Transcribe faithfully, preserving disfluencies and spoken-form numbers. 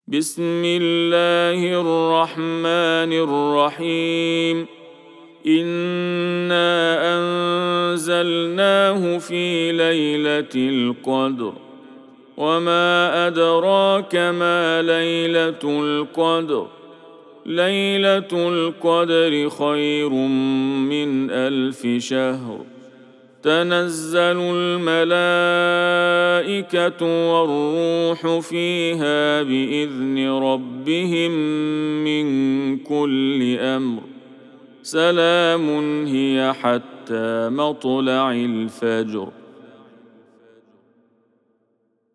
بسم الله الرحمن الرحيم. إنا أنزلناه في ليلة القدر، وما أدراك ما ليلة القدر. ليلة القدر خير من ألف شهر. تنزل الملائكة والروح فيها بإذن ربهم من كل أمر. سلام هي حتى مطلع الفجر.